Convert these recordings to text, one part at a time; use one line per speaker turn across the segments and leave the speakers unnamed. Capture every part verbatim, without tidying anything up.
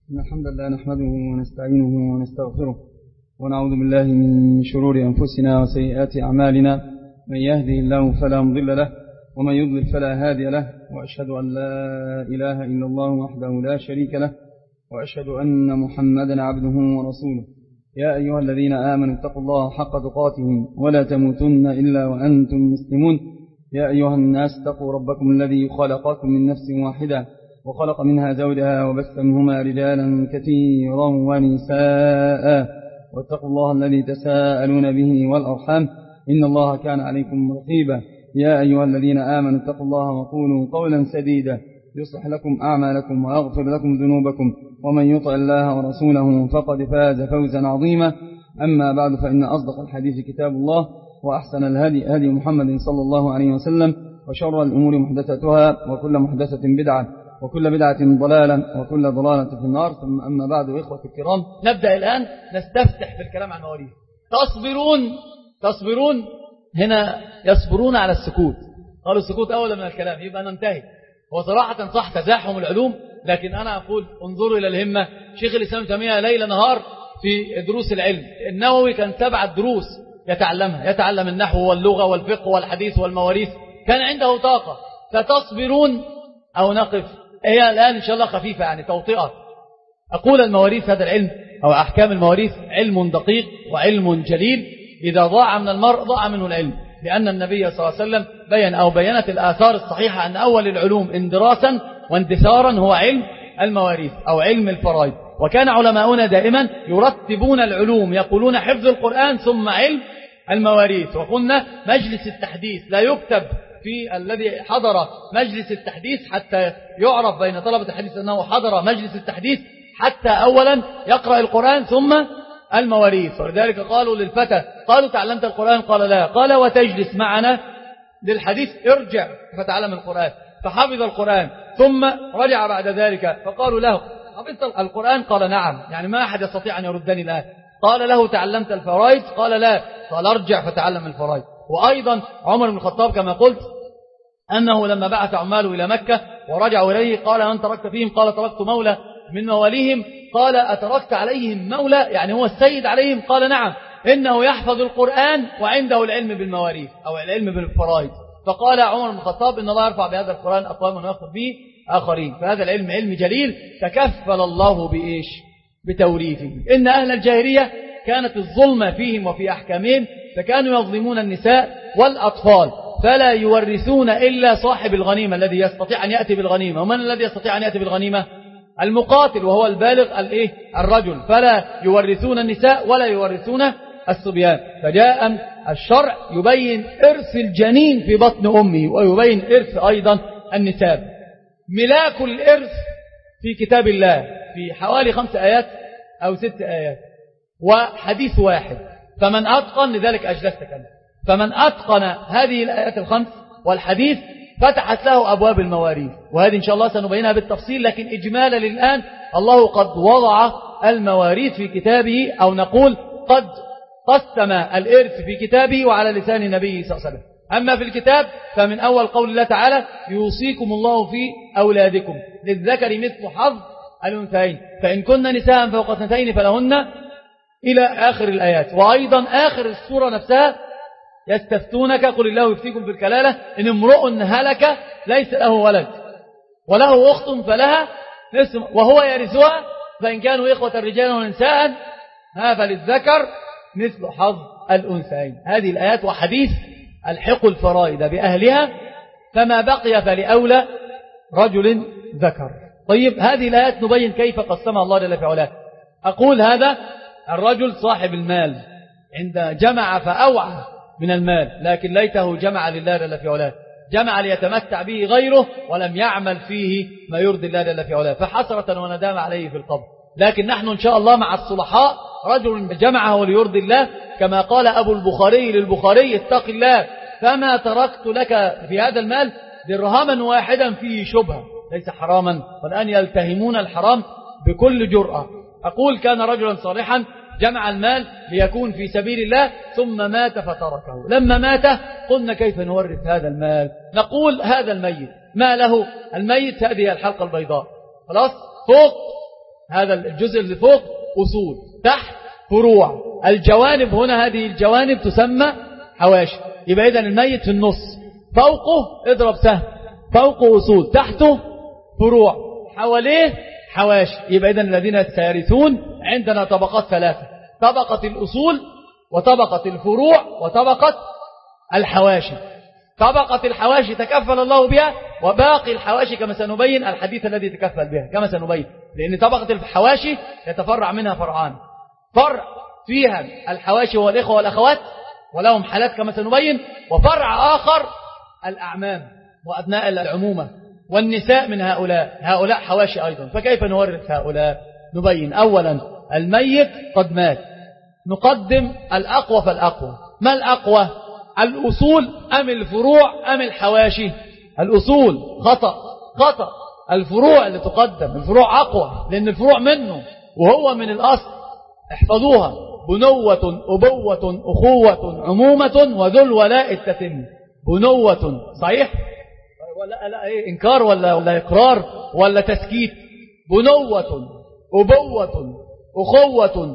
إن الحمد لله نحمده ونستعينه ونستغفره ونعوذ بالله من شرور أنفسنا وسيئات أعمالنا. من يهده الله فلا مضل له ومن يضلل فلا هادي له، وأشهد أن لا إله إلا الله وحده لا شريك له، وأشهد أن محمدا عبده ورسوله. يا أيها الذين آمنوا اتقوا الله حق تقاته ولا تموتن إلا وأنتم مسلمون. يا أيها الناس اتقوا ربكم الذي خلقكم من نفس واحدة وخلق منها زوجها وبث منهما رجالا كثيرا ونساء، واتقوا الله الذي تساءلون به والأرحام إن الله كان عليكم رقيبا. يا أيها الذين آمنوا اتقوا الله وقولوا قولا سديدا يصلح لكم أعمالكم ويغفر لكم ذنوبكم، ومن يطع الله ورسوله فقد فاز فوزا عظيما. أما بعد، فإن أصدق الحديث كتاب الله، وأحسن الهدي هدي محمد صلى الله عليه وسلم، وشر الأمور محدثتها، وكل محدثة بدعة، وكل بدعة ضلالة، وكل ضلالة في النار. ثم أما بعد، إخوة الكرام،
نبدأ الآن نستفتح في الكلام عن مواريث. تصبرون تصبرون هنا يصبرون على السكوت، قالوا السكوت أولا من الكلام، يبقى ننتهي. وصراحة صح تزاحم العلوم، لكن أنا أقول انظروا إلى الهمة. شيخ الإسلام تيمية ليل نهار في دروس العلم. النووي كان سبعة دروس يتعلمها، يتعلم النحو واللغة والفقه والحديث والمواريث، كان عنده طاقة. فتصبرون أو نقف، هي الآن إن شاء الله خفيفة، يعني توطئة. أقول المواريث، هذا العلم أو أحكام المواريث علم دقيق وعلم جليل. إذا ضاع من المرء ضاع منه العلم، لأن النبي صلى الله عليه وسلم بيّن أو بيّنت الآثار الصحيحة أن أول العلوم اندراسا واندثارا هو علم المواريث أو علم الفرائض. وكان علماؤنا دائما يرتبون العلوم، يقولون حفظ القرآن ثم علم المواريث. وقلنا مجلس التحديث لا يكتب في الذي حضر مجلس التحديث حتى يعرف بين طلبة الحديث أنه حضر مجلس التحديث، حتى أولا يقرأ القرآن ثم المواريث. ولذلك قالوا للفتى، قالوا تعلمت القرآن؟ قال لا. قال وتجلس معنا للحديث؟ ارجع فتعلم القرآن. فحفظ القرآن ثم رجع بعد ذلك، فقالوا له حفظت القرآن؟ قال نعم. يعني ما أحد يستطيع أن يردني الآن. قال له تعلمت الفرائض؟ قال لا. قال ارجع فتعلم الفرائض. وأيضا عمر بن الخطاب كما قلت أنه لما بعث عماله إلى مكة ورجعوا إليه قال من تركت فيهم؟ قال تركت مولى من مواليهم. قال أتركت عليهم مولى، يعني هو السيد عليهم؟ قال نعم، إنه يحفظ القرآن وعنده العلم بالمواريث أو العلم بالفرائض. فقال عمر بن الخطاب إن الله يرفع بهذا القرآن أقواما ويخفض به آخرين. فهذا العلم علم جليل تكفل الله بإيش؟ بتوريثه. إن أهل الجاهلية كانت الظلمة فيهم وفي أحكامهم، فكانوا يظلمون النساء والأطفال، فلا يورثون إلا صاحب الغنيمة الذي يستطيع أن يأتي بالغنيمة. ومن الذي يستطيع أن يأتي بالغنيمة؟ المقاتل، وهو البالغ الإيه؟ الرجل. فلا يورثون النساء ولا يورثون الصبيان. فجاء الشرع يبين إرث الجنين في بطن أمه، ويبين إرث أيضا النساب. ملاك الإرث في كتاب الله في حوالي خمس آيات أو ست آيات وحديث واحد. فمن أتقن، لذلك أجلستك أنا، فمن أتقن هذه الآيات الخمس والحديث فتحت له أبواب المواريث. وهذه إن شاء الله سنبينها بالتفصيل، لكن إجمالا للآن الله قد وضع المواريث في كتابه، أو نقول قد قسم الإرث في كتابه وعلى لسان النبي صلى الله عليه وسلم. أما في الكتاب فمن أول قول الله تعالى يوصيكم الله في أولادكم للذكر مثل حظ الأنثيين، فإن كن نساء فوق اثنتين فلهن إلى آخر الآيات. وأيضا آخر السورة نفسها يستفتونك قل الله يفتيكم في الكلالة إن امرؤ هلك ليس له ولد وله أخت فلها نصف وهو يرثها فإن كانوا إخوة رجالا ونساء فللذكر مثل حظ الأنثيين. هذه الآيات وحديث الحق الفرائض بأهلها، فما بقي فلأولى رجل ذكر. طيب، هذه الآيات نبين كيف قسمها الله جل في علاه. أقول هذا الرجل صاحب المال عند جمع فأوعى من المال، لكن ليته جمع لله جل في علاه، جمع ليتمتع به غيره ولم يعمل فيه ما يرضي الله جل في علاه، فحسرة وندام عليه في القبر. لكن نحن إن شاء الله مع الصلحاء رجل جمعه ليرضي الله، كما قال أبو البخاري للبخاري اتق الله فما تركت لك في هذا المال درهما واحدا فيه شبهة، ليس حراما، والآن يلتهمون الحرام بكل جرأة. أقول كان رجلا صالحا جمع المال ليكون في سبيل الله ثم مات فتركه. لما مات قلنا كيف نورث هذا المال؟ نقول هذا الميت ما له؟ الميت هذه الحلقة البيضاء، خلاص، فوق هذا الجزء اللي فوق أصول، تحت فروع. الجوانب هنا هذه الجوانب تسمى حواشي. يبقى إذن الميت في النص، فوقه اضرب سهم، فوقه أصول، تحته فروع، حواليه حواشي. يبقى إذن الذين سيرثون عندنا طبقات ثلاثة: طبقة الأصول وطبقة الفروع وطبقة الحواشي. طبقة الحواشي تكفل الله بها، وباقي الحواشي كما سنبين الحديث الذي تكفل بها كما سنبين، لأن طبقة الحواشي يتفرع منها فرعان: فرع فيها الحواشي والإخوة والأخوات ولهم حالات كما سنبين، وفرع آخر الأعمام وأبناء العمومة والنساء من هؤلاء، هؤلاء حواشي أيضا. فكيف نورث هؤلاء؟ نبين. أولا الميت قد مات، نقدم الأقوى فالأقوى. ما الأقوى؟ الأصول أم الفروع أم الحواشي؟ الأصول خطأ خطأ، الفروع اللي تقدم، الفروع أقوى لأن الفروع منه وهو من الأصل. احفظوها: بنوة أبوة أخوة عمومة وذو الولاء التتم. بنوة صحيح ولا لا؟ إيه إنكار ولا ولا إقرار ولا تسكيت؟ بنوة أبوة أخوة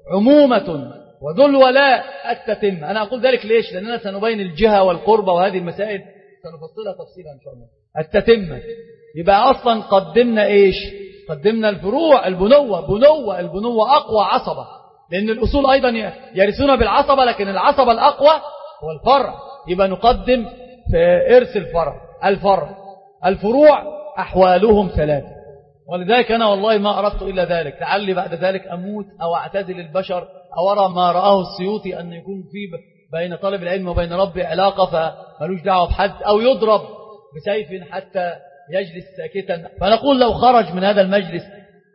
عمومة وذو الولاء التتم. أنا أقول ذلك ليش؟ لأننا سنبين الجهة والقربة وهذه المسائل سنفصلها تفصيلا إن شاء الله. التتمة يبقى أصلا قدمنا إيش؟ قدمنا الفروع. البنوة بنوة البنوة أقوى عصبة، لأن الأصول أيضا يرثون بالعصبة، لكن العصبة الأقوى هو الفرع. يبقى نقدم في إرث الفرع الفرع. الفروع أحوالهم ثلاثة، ولذلك أنا والله ما أردت إلا ذلك، لعلي بعد ذلك أموت أو أعتزل البشر أو أرى ما رآه السيوطي أن يكون في بين طالب العلم وبين ربي علاقة فملوش دعوة بحد، أو يضرب بسيف حتى يجلس ساكتا. فنقول لو خرج من هذا المجلس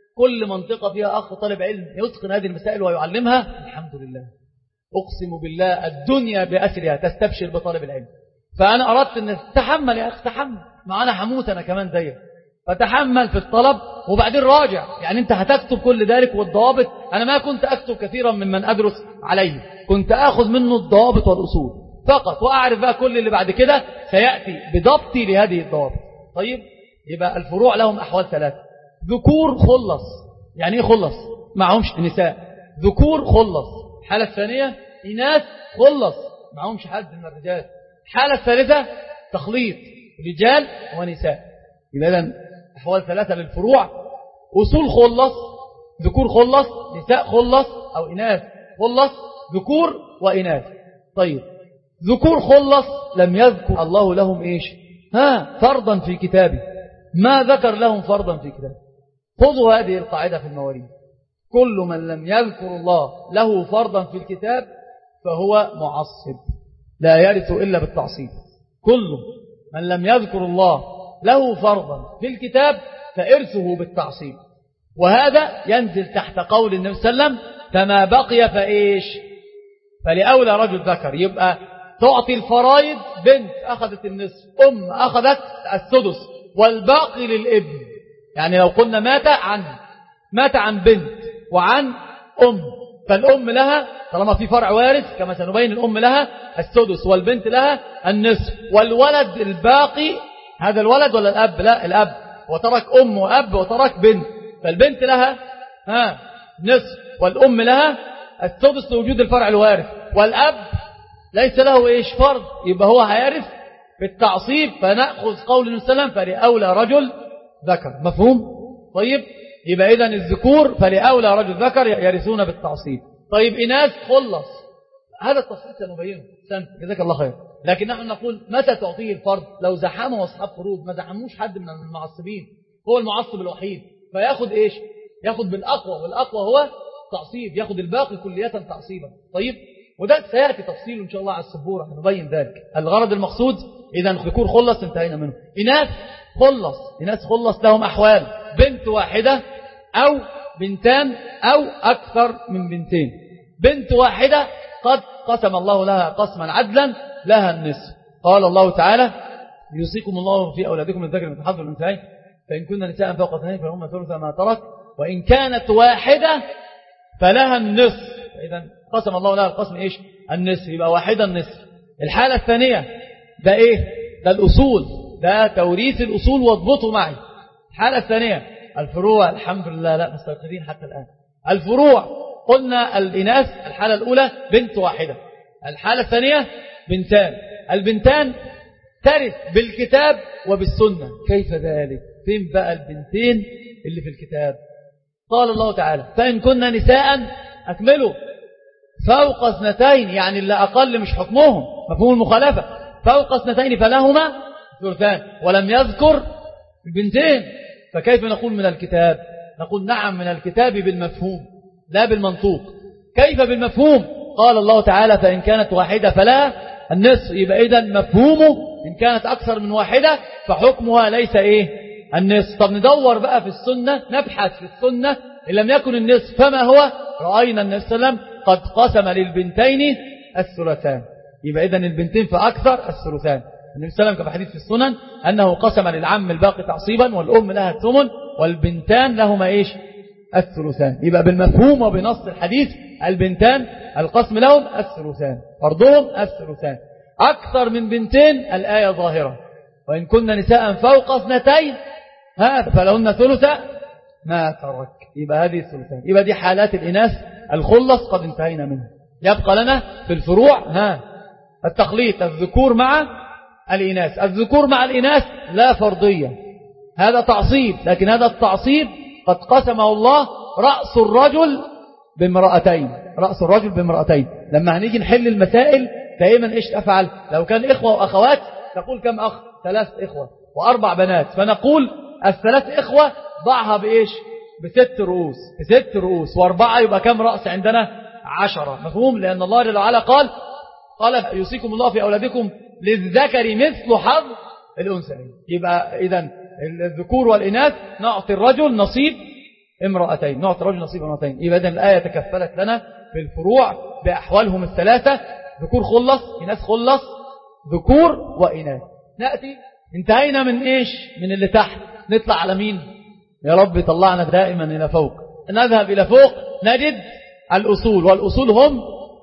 كل منطقة فيها أخ طالب علم يتقن هذه المسائل ويعلمها، الحمد لله. أقسم بالله الدنيا بأسرها تستبشر بطالب العلم. فأنا أردت أن تحمل يا أخي، تحمل معنا، حموت أنا كمان زيك، فتحمل في الطلب وبعدين راجع. يعني أنت هتكتب كل ذلك والضوابط. أنا ما كنت أكتب كثيرا ممن أدرس عليه، كنت أخذ منه الضوابط والأصول فقط، وأعرف بقى كل اللي بعد كده سيأتي بضبطي لهذه الضوابط. طيب، يبقى الفروع لهم أحوال ثلاثة: ذكور خلص. يعني إيه خلص؟ معهمش نساء. ذكور خلص. الحالة الثانية إناث خلص، معهمش حد من الرجال. الحالة الثالثة تخليط رجال ونساء. إذن أحوال ثلاثة للفروع: أصول خلص، ذكور خلص، نساء خلص أو إناث خلص، ذكور وإناث. طيب، ذكور خلص لم يذكر الله لهم إيش؟ ها فرضا في كتابه، ما ذكر لهم فرضا في كتابه. خذوا هذه القاعدة في المواريث: كل من لم يذكر الله له فرضا في الكتاب فهو معصب، لا يرث إلا بالتعصيب. كل من لم يذكر الله له فرضا في الكتاب فإرثه بالتعصيب. وهذا ينزل تحت قول النبي صلى الله عليه وسلم: فما بقي فإيش؟ فلأولى رجل ذكر. يبقى تعطي الفرائض: بنت أخذت النصف، أم أخذت السدس، والباقي للابن. يعني لو قلنا مات عن مات عن بنت وعن أم، فالأم لها طالما في فرع وارث كما سنبين، الأم لها السدس والبنت لها النصف، والولد الباقي. هذا الولد ولا الأب؟ لا، الأب، وترك أم وأب وترك بنت، فالبنت لها ها نصف والأم لها السدس لوجود الفرع الوارث، والأب ليس له إيش فرض، يبقى هو هيرث بالتعصيب. فنأخذ قول النبي صلى الله عليه وسلم: فلأولى رجل ذكر. مفهوم؟ طيب، يبقى إذن الذكور فلأولى رجل ذكر يرثون بالتعصيب. طيب، إناث خلص. هذا التفصيل سنبينه سنة، جزاك الله خير. لكن نحن نقول متى تعطيه الفرض؟ لو زحمه أصحاب فروض، ما زحموش حد من المعصبين، هو المعصب الوحيد، فياخد إيش؟ ياخد بالأقوى، والأقوى هو تعصيب، ياخد الباقي كلية تعصيبا. طيب، وده سيأتي تفصيل إن شاء الله على السبورة، نبين ذلك. الغرض المقصود إذا ذكور خلص انتهينا منه. إناث خلص. إناث خلص لهم أحوال: بنت واحدة أو بنتان أو أكثر من بنتين. بنت واحدة قد قسم الله لها قسما عدلا لها النصف. قال الله تعالى: يوصيكم الله في أولادكم للذكر مثل حظ الأنثيين، فإن كن نساء فوق اثنين فلهن ثلث ما ترك، وإن كانت واحدة فلها النصف. إذا قسم الله لها القسم إيش؟ النصف، يبقى واحدة النصف. الحالة الثانية ده إيه؟ ده الأصول، ده توريث الأصول، واضبطوا معي. الحالة الثانية الفروع الحمد لله لا مستيقظين حتى الآن. الفروع قلنا الإناث الحالة الأولى بنت واحدة، الحالة الثانية بنتان، البنتان ترث بالكتاب وبالسنة. كيف ذلك؟ فين بقى البنتين اللي في الكتاب؟ قال الله تعالى فإن كنا نساء أكملوا فوق اثنتين، يعني اللي أقل مش حكمهم مفهوم المخالفة، فوق اثنتين فلهما ثلثان، ولم يذكر البنتين. فكيف نقول من الكتاب؟ نقول نعم من الكتاب بالمفهوم لا بالمنطوق. كيف بالمفهوم؟ قال الله تعالى فإن كانت واحدة فلا النصف، يبقى إذن مفهومه إن كانت أكثر من واحدة فحكمها ليس إيه النصف. طب ندور بقى في السنة، نبحث في السنة إن لم يكن النصف فما هو؟ رأينا النبي صلى الله عليه وسلم قد قسم للبنتين الثلثان، يبقى إذن البنتين فأكثر الثلثان. النبي صلى الله عليه وسلم كما حديث في السنن أنه قسم للعم الباقي تعصيبا والأم لها الثمن والبنتان لهما إيش الثلثان. يبقى بالمفهوم وبنص الحديث البنتان القسم لهم الثلثان، فرضهم الثلثان. أكثر من بنتين الآية ظاهرة وإن كنا نساء فوق اثنتين ها فلهن ثلث ما ترك، يبقى هذه الثلثان. يبقى دي حالات الإناث الخلص قد انتهينا منها. يبقى لنا في الفروع ها التخليط الذكور مع الإناث. الذكور مع الإناث لا فرضية، هذا تعصيب، لكن هذا التعصيب قد قسمه الله رأس الرجل بامرأتين، رأس الرجل بامرأتين. لما هنيجي نحل المسائل دائما إيش أفعل؟ لو كان إخوة وأخوات تقول كم أخ؟ ثلاث إخوة وأربع بنات، فنقول الثلاث إخوة ضعها بإيش؟ بست رؤوس، بست رؤوس وأربعة يبقى كم رأس عندنا؟ عشرة. مفهوم؟ لأن الله جل وعلا قال قال يوصيكم الله في أولادكم للذكر مثل حظ الأنثيين. يبقى إذن الذكور والإناث نعطي الرجل نصيب امرأتين، نعطي الرجل نصيب امرأتين. يبقى إذن الآية تكفلت لنا في الفروع بأحوالهم الثلاثة، ذكور خلص، إناث خلص، ذكور وإناث. نأتي انتهينا من إيش؟ من اللي تحت، نطلع على مين؟ يا رب طلعنا دائما إلى فوق. نذهب إلى فوق نجد الأصول، والأصول هم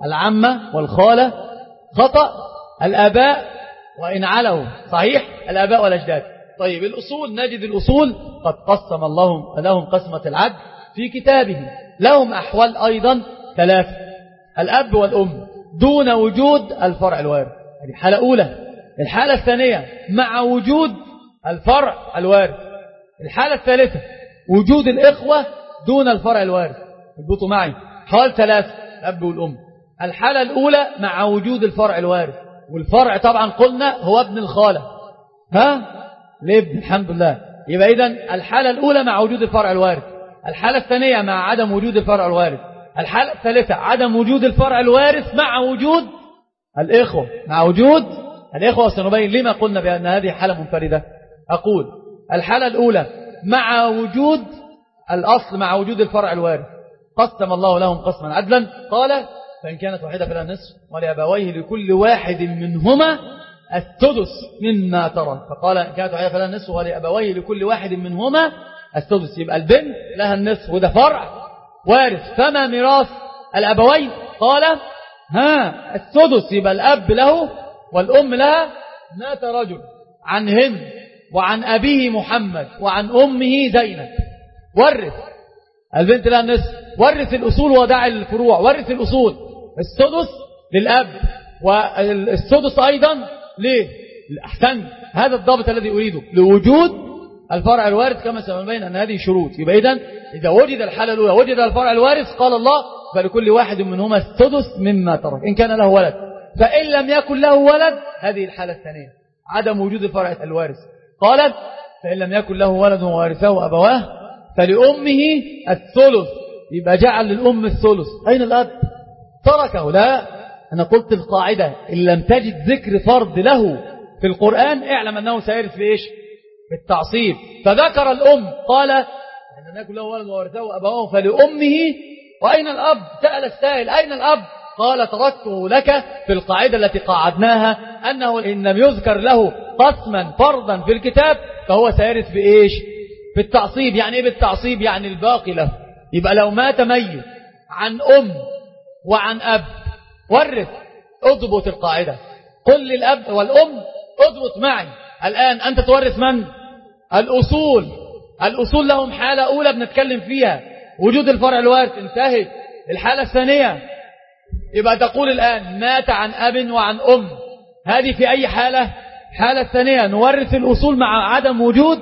العمة والخالة، خطأ الآباء وإن علوا، صحيح الآباء والأجداد. طيب الأصول، نجد الأصول قد قسم الله لهم قسمة العدل في كتابه، لهم أحوال أيضا ثلاثة: الأب والأم دون وجود الفرع الوارث، هذه حالة أولى. الحالة الثانية مع وجود الفرع الوارث. الحالة الثالثة وجود الإخوة دون الفرع الوارث. اضبطوا معي، حوال ثلاثة: الأب والأم. الحالة الأولى مع وجود الفرع الوارث، والفرع طبعا قلنا هو ابن الخالة، ها الابن، الحمد لله. يبقى إذن الحالة الأولى مع وجود الفرع الوارث، الحالة الثانية مع عدم وجود الفرع الوارث، الحالة الثالثة عدم وجود الفرع الوارث مع وجود الإخوة، مع وجود الإخوة. سنبين لما قلنا بأن هذه حالة منفردة. أقول الحالة الأولى مع وجود الأصل، مع وجود الفرع الوارث، قسم الله لهم قسما عدلا. قال فإن كانت واحدة فلا نصف ولأبويه لكل واحد منهما السدس مما ترك. فقال إن كانت واحدة فلا نصف ولأبويه لكل واحد منهما السدس. يبقى البنت لها النصف وده فرع وارث، فما ميراث الأبوين؟ قال ها السدس. يبقى الأب له والأم لها. مات رجل عن هند وعن أبيه محمد وعن أمه زينب، ورث البنت لها النصف، ورث الأصول ودع الفروع، ورث الأصول. السدس للأب والسدس أيضا ليه؟ الأحسن، هذا الضابط الذي أريده، لوجود الفرع الوارث كما سنبين أن هذه شروط. يبقى إذن إذا وجد الحالة الأولى وجد الفرع الوارث، قال الله فلكل واحد منهما السدس مما ترك إن كان له ولد. فإن لم يكن له ولد، هذه الحالة الثانية عدم وجود الفرع الوارث. قال فإن لم يكن له ولد ووارثه أبواه فلأمه الثلث. يبقى جعل للأم الثلث. أين الأب؟ تركه. لا، أنا قلت القاعدة إن لم تجد ذكر فرض له في القرآن اعلم أنه سيرث في إيش؟ في التعصيب. فذكر الأم، قال إن لم يكن له ولد ووارثه أبواه فلأمه. وأين الأب؟ سأل السائل أين الأب؟ قال تركته لك في القاعدة التي قاعدناها أنه إن لم يذكر له قسما فرضا في الكتاب فهو سيرث بإيش؟ في التعصيب. يعني إيه بالتعصيب؟ يعني الباقي له. يبقى لو مات ميت عن أم وعن أب ورث، اضبط القاعدة، قل للأب والأم اضبط معي الآن، أنت تورث من؟ الأصول الأصول لهم حالة أولى بنتكلم فيها، وجود الفرع الوارث انتهت. الحالة الثانية يبقى تقول الآن مات عن أب وعن أم، هذه في أي حالة؟ حالة الثانية نورث الأصول مع عدم وجود،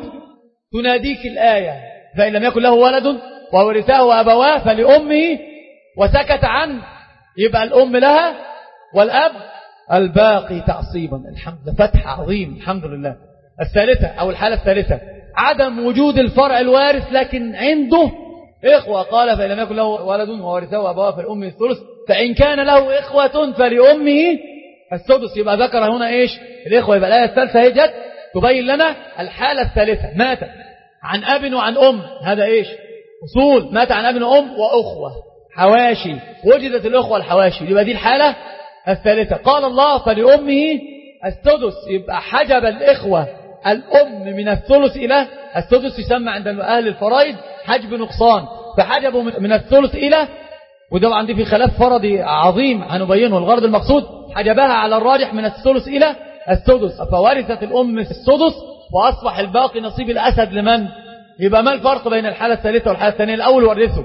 تناديك الآية فإن لم يكن له ولد وورثه أبواه فلأمه وسكت عنه، يبقى الأم لها والأب الباقي تعصيبا. الحمد لله، فتح عظيم، الحمد لله. الثالثة أو الحالة الثالثة عدم وجود الفرع الوارث لكن عنده إخوة، قال فإن لم يكن له ولد وورثه أبواه فلأمه الثلث، فإن كان له إخوة فلأمه السدس. يبقى ذكر هنا إيش؟ الإخوة. يبقى الآية الثالثة هي جت تبين لنا الحالة الثالثة، مات عن أب وعن أم، هذا إيش؟ أصول. مات عن أب وأم وأخوة حواشي، وجدت الأخوة الحواشي، يبقى دي الحالة الثالثة. قال الله فلأمه السدس، يبقى حجب الإخوة الأم من الثلث إلى السدس، يسمى عند أهل الفرائض حجب نقصان، فحجبوا من الثلث إلى، وده عندي في خلاف فرضي عظيم هنبينه. الغرض المقصود حجبها على الراجح من الثلث إلى السدس، فورثت الأم السدس وأصبح الباقي نصيب الأسد لمن؟ يبقى ما الفرق بين الحالة الثالثة والحالة الثانية؟ الأول ورثه.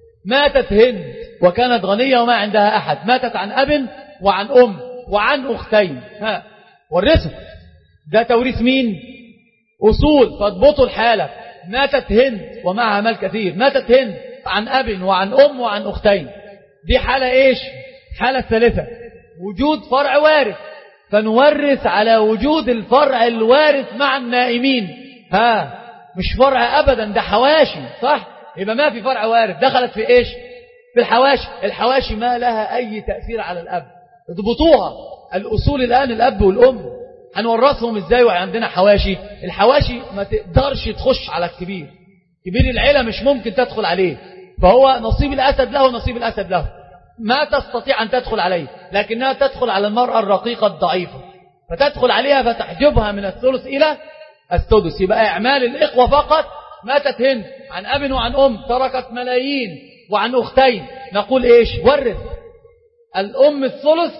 ماتت هند وكانت غنية وما عندها أحد، ماتت عن أب وعن أم وعن أختين، ها ورثه. ده توريث مين؟ أصول. فاضبطوا الحالة. ماتت هند ومعها مال كثير، ماتت هند عن أب وعن أم وعن أختين، دي حالة إيش؟ حالة الثالثة، وجود فرع وارث، فنورث على وجود الفرع الوارث مع النائمين. ها مش فرع أبدا، ده حواشي، صح؟ يبقى ما في فرع وارث، دخلت في إيش؟ في الحواشي. الحواشي ما لها أي تأثير على الأب، اضبطوها. الأصول الآن الأب والأم، هنورثهم إزاي وعندنا حواشي؟ الحواشي ما تقدرش تخش على الكبير، كبير العيلة مش ممكن تدخل عليه، فهو نصيب الأسد له ونصيب الأسد له، ما تستطيع أن تدخل عليه، لكنها تدخل على المرأة الرقيقة الضعيفة، فتدخل عليها فتحجبها من الثلث إلى السدس. يبقى إعمال الإخوة فقط. ماتت هند عن أب وعن أم، تركت ملايين، وعن أختين، نقول إيش؟ ورث الأم الثلث،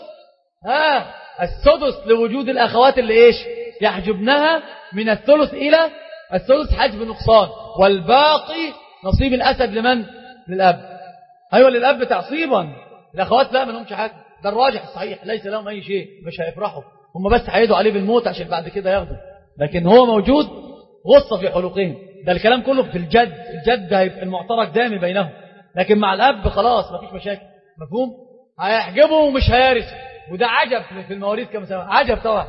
ها السدس لوجود الأخوات اللي إيش؟ يحجبنها من الثلث إلى الثلث حجب نقصان، والباقي نصيب الأسد لمن؟ للأب. أيوة للأب تعصيبا، الأخوات لا منهمش حاجة، ده الراجح الصحيح، ليس لهم أي شيء، مش هيفرحوا هم، بس هيدوا عليه بالموت عشان بعد كده ياخدوا، لكن هو موجود غصة في حلقهم. ده الكلام كله في الجد، الجد هيبقى المعترك دامي بينهم، لكن مع الأب خلاص مفيش مشاكل، مفهوم؟ هيحجبه ومش هيرث، وده عجب في المواريث كما سنة، عجب طبعا،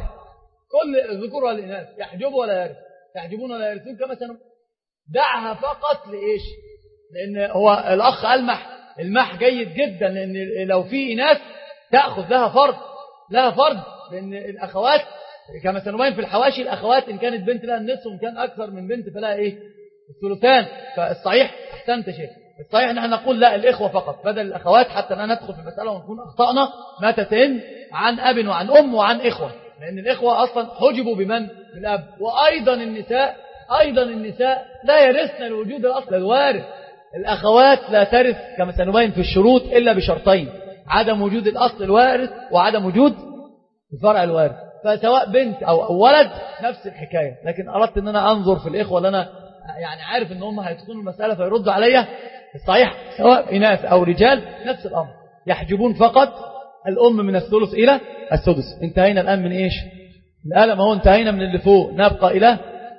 كل الذكور والإناث يحجبوا ولا يرث، يحجبون ولا يرثون كما سنة. دعها فقط لإيش؟ لأن هو الأخ ألمح المح جيد جدا، لأن لو في إناث تأخذ لها فرض، لها فرض، لأن الأخوات كما سنبين في الحواشي، الأخوات إن كانت بنت لها النصف وإن كان أكثر من بنت فلها إيه؟ الثلثان. فالصحيح أحسنت شيء، الصحيح نحن نقول لا، الإخوة فقط بدل الأخوات، حتى لا ندخل في المسألة ونكون أخطأنا. ماتت هند عن أب وعن أم وعن إخوة، لأن الإخوة أصلا حجبوا بمن؟ بالأب. وأيضا النساء، أيضا النساء لا يرثن لوجود الأصل الوارث. الأخوات لا ترث كما سنبين في الشروط إلا بشرطين: عدم وجود الأصل الوارث وعدم وجود الفرع الوارث. فسواء بنت أو ولد نفس الحكاية. لكن أردت أن أنا أنظر في الإخوة اللي أنا يعني عارف أن هم هيدخلوا المسألة فيردوا عليا. الصحيح سواء إناث أو رجال نفس الأمر، يحجبون فقط الأم من الثلث إلى السدس. انتهينا الآن من إيش؟ الآن ما هو انتهينا من اللي فوق، نبقى إلى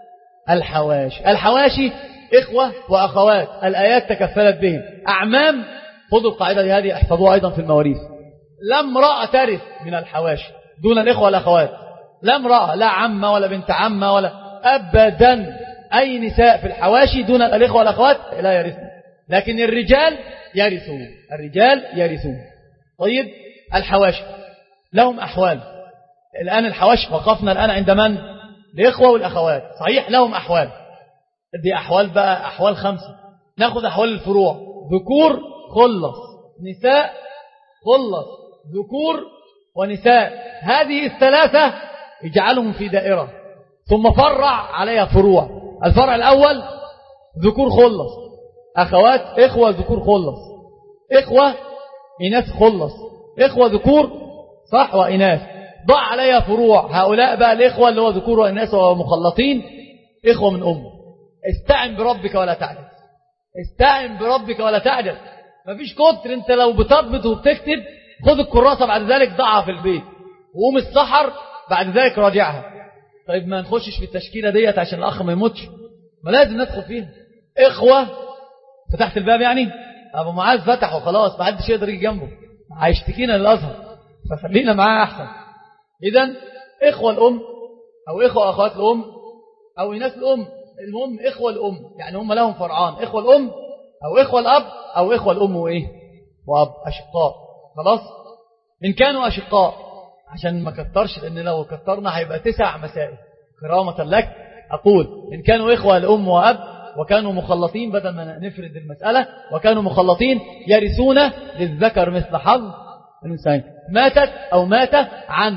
الحواشي. الحواشي إخوة وأخوات، الآيات تكفلت بهم. أعمام، خذوا القاعدة هذه احفظوها أيضا في المواريث. لا امرأة ترث من الحواشي دون الإخوة والأخوات، لا امرأة، لا عمة ولا بنت عمة ولا أبدا. أي نساء في الحواشي دون الإخوة والأخوات لا يرثن، لكن الرجال يرثون، الرجال يرثون. طيب الحواشي لهم أحوال. الآن الحواشي وقفنا الآن عند من؟ الإخوة والأخوات، صحيح لهم أحوال. دي أحوال بقى أحوال خمسة. ناخذ أحوال الفروع: ذكور خلص، نساء خلص، ذكور ونساء. هذه الثلاثة اجعلهم في دائرة، ثم فرع عليها فروع. الفرع الأول ذكور خلص، أخوات إخوة ذكور خلص، إخوة إناث خلص، إخوة ذكور صح وإناث، ضع عليها فروع. هؤلاء بقى الإخوة اللي هو ذكور وإناث ومخلطين، إخوة من أم. استعن بربك ولا تعجز، استعن بربك ولا تعجز. مفيش كتر، انت لو بتضبط وبتكتب خد الكراسة بعد ذلك ضعها في البيت وقوم السحر بعد ذلك راجعها. طيب ما نخشش في التشكيلة ديت عشان الأخ ما يموتش؟ ما لازم ندخل فيها. إخوة، فتحت الباب يعني أبو معاذ فتح وخلاص، ما حدش يقدر يجي جنبه، هيشتكينا للأزهر، فخلينا معاه أحسن. إذن إخوة الأم أو إخوة أخوات الأم أو إناث الأم، المهم إخوة الأم، يعني هم لهم فرعان، إخوة الأم أو إخوة الأب أو إخوة الأم وإيه وأب، أشقاء. خلاص، إن كانوا أشقاء، عشان ما كترش، لأن لو كترنا هيبقى تسع مسائل. كرامة لك أقول إن كانوا إخوة الأم وأب وكانوا مخلطين، بدل ما نفرد المسألة، وكانوا مخلطين يرثون للذكر مثل حظ الأنثيين. ماتت أو مات عن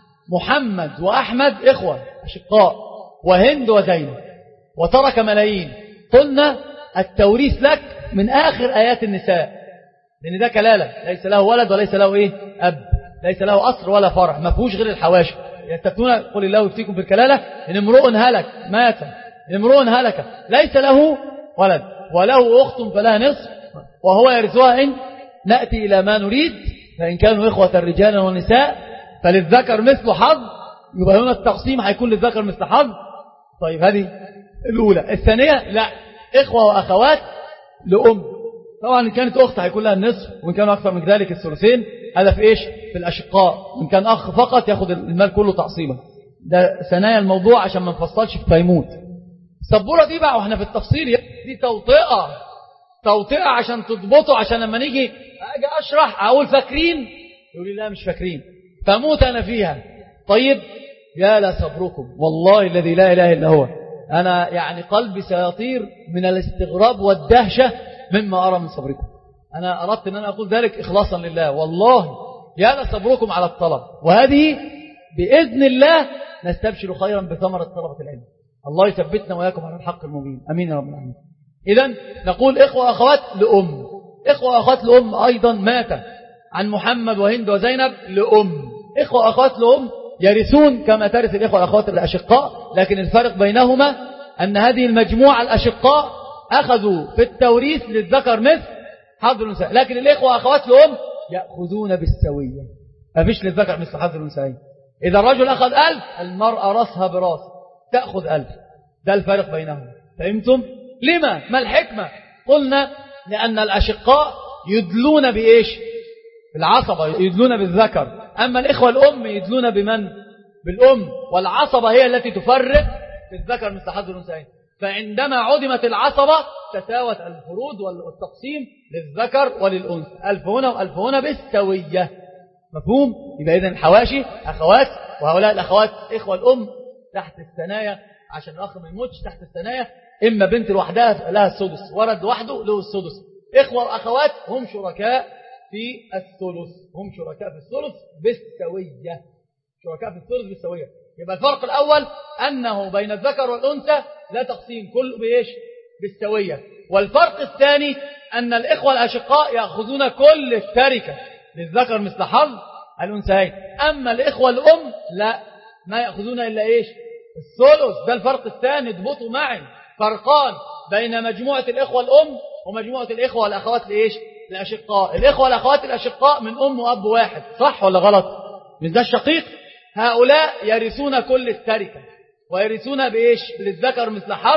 محمد وأحمد إخوة أشقاء وهند وزينب وترك ملايين، قلنا التوريث لك من آخر آيات النساء، لأن ده كلالة، ليس له ولد وليس له إيه أب، ليس له أصل ولا فرع، ما فيهوش غير الحواشي. يستفتون قل الله يفتيكم في الكلالة إن امرؤ هلك مات، إن امرؤ هلك ليس له ولد وله أخت فلها نصف وهو يرثها إن نأتي إلى ما نريد، فإن كانوا إخوة رجالا ونساء فللذكر مثل حظ، يبقى هنا التقسيم هيكون للذكر مثل حظ. طيب هذه الأولى. الثانية لا، إخوة وأخوات لأم، طبعا إن كانت أخت هيكون لها النصف، وإن كانوا أكثر من ذلك الثلثين. هذا في إيش؟ في الأشقاء. وإن كان أخ فقط يأخذ المال كله تعصيبا. ده ثنايا الموضوع عشان ما نفصلش في فيموت. السبورة دي بقى واحنا في التفصيل دي توطئة، توطئة عشان تضبطه، عشان لما نيجي أجي أشرح أقول فاكرين، يقول لي لا مش فاكرين، فموت أنا فيها. طيب يا لا صبركم، والله الذي لا إله إلا هو، أنا يعني قلبي سيطير من الاستغراب والدهشة مما أرى من صبركم. أنا أردت أن أنا أقول ذلك إخلاصا لله، والله يا لا صبركم على الطلب، وهذه بإذن الله نستبشر خيرا بثمرة طلبة العلم. الله يثبتنا وياكم على الحق المبين، أمين يا رب العالمين. إذن نقول إخوة أخوات لأم، إخوة أخوات لأم أيضا مات عن محمد وهند وزينب لأم. إخوة أخوات لأم يرثون كما ترث الإخوة الأخوات الأشقاء، لكن الفرق بينهما أن هذه المجموعة الأشقاء أخذوا في التوريث للذكر مثل حظ الأنثيين، لكن الإخوة أخوات لأم يأخذون بالسوية، ما فيش للذكر مثل حظ الأنثيين. إذا الرجل أخذ ألف، المرأة رأسها براس تأخذ ألف، ده الفرق بينهم. فهمتم؟ لما؟ ما الحكمة؟ قلنا لأن الأشقاء يدلون بإيش؟ بالعصبة، يدلون بالذكر، أما الإخوة الأم يدلون بمن؟ بالأم، والعصبة هي التي تفرق بالذكر مثل حظ الأنثيين. فعندما عدمت العصبة تساوت الفروض والتقسيم للذكر وللأنثى، ألف هنا وألف هنا بالسوية. مفهوم؟ يبقى إذن الحواشي أخوات، وهؤلاء الأخوات إخوة الأم تحت الثنايا، عشان الأخ ما يموتش تحت الثنايا، إما بنت لوحدها لها السدس، ولد لوحده له السدس. إخوة وأخوات هم شركاء في الثلث، هم شركاء في الثلث بالسوية، شركاء في الثلث بالسوية. يبقى الفرق الأول أنه بين الذكر والأنثى لا تقسيم، كله بإيش؟ بالسوية. والفرق الثاني أن الإخوة الأشقاء يأخذون كل التركة للذكر مثل حظ الأنثيين، أما الإخوة الأم لا، ما يأخذون إلا إيش؟ الثلث. ده الفرق الثاني، اضبطوا معي، فرقان بين مجموعة الإخوة الأم ومجموعة الإخوة والأخوات لإيش؟ الأشقاء. الإخوة والأخوات الأشقاء من أم وأب واحد، صح ولا غلط؟ من ذا الشقيق، هؤلاء يرثون كل التركة ويرثون بإيش؟ للذكر مثل حظ،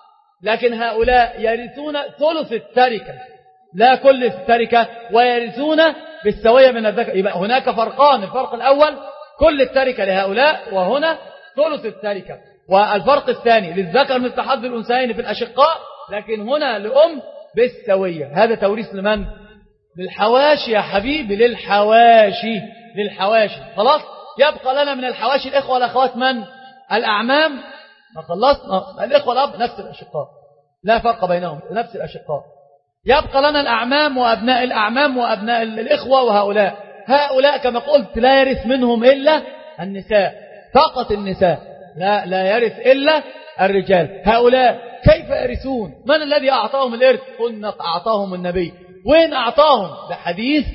لكن هؤلاء يرثون ثلث التركة لا كل التركة، ويرثون بالسوية من الذكر. يبقى هناك فرقان، الفرق الأول كل التركة لهؤلاء، وهنا ثلث التركة. والفرق الثاني للذكر مثل حظ الأنثيين في الأشقاء، لكن هنا لأم بالسوية. هذا توريث لمن؟ للحواشي يا حبيبي، للحواشي، للحواشي. خلاص، يبقى لنا من الحواشي الإخوة والأخوات من؟ الأعمام. ما خلصنا. الإخوة الأب نفس الأشقاء، لا فرق بينهم، نفس الأشقاء. يبقى لنا الأعمام وأبناء الأعمام وأبناء الإخوة، وهؤلاء هؤلاء كما قلت لا يرث منهم إلا النساء، فقط النساء، لا لا يرث إلا الرجال. هؤلاء كيف يرثون؟ من الذي أعطاهم الإرث؟ قلنا أعطاهم النبي. وين أعطاهم؟ بحديث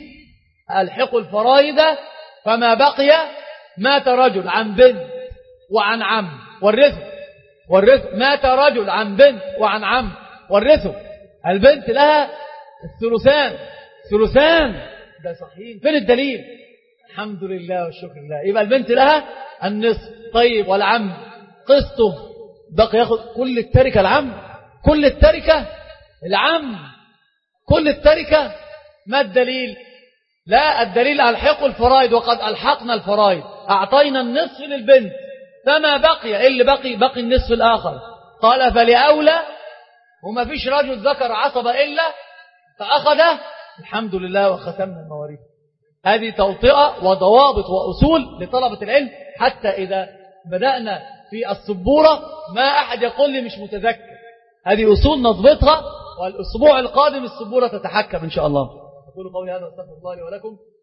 الحقوا الفرائض فما بقي مات رجل عن بنت وعن عم والرث. ورثه. مات رجل عن بنت وعن عم ورثه. البنت لها الثلثان. ثلثان ده صحيح. فين الدليل؟ الحمد لله والشكر لله. يبقى البنت لها النصف. طيب والعم قسطه بقى ياخد كل التركة. العم كل التركة. العم كل التركة. ما الدليل؟ لا، الدليل ألحقوا الفرائض وقد ألحقنا الفرائض. أعطينا النصف للبنت فما بقي. إيه اللي بقي؟ بقي النصف الآخر. قال فلأولى، وما فيش رجل ذكر عصبة إلا فأخذه. الحمد لله وختمنا المواريث. هذه توطئة وضوابط وأصول لطلبة العلم، حتى إذا بدأنا في السبورة ما أحد يقول لي مش متذكر. هذه أصول نضبطها، والأسبوع القادم السبورة تتحكم إن شاء الله. أقول قولي هذا واستغفر الله لي ولكم.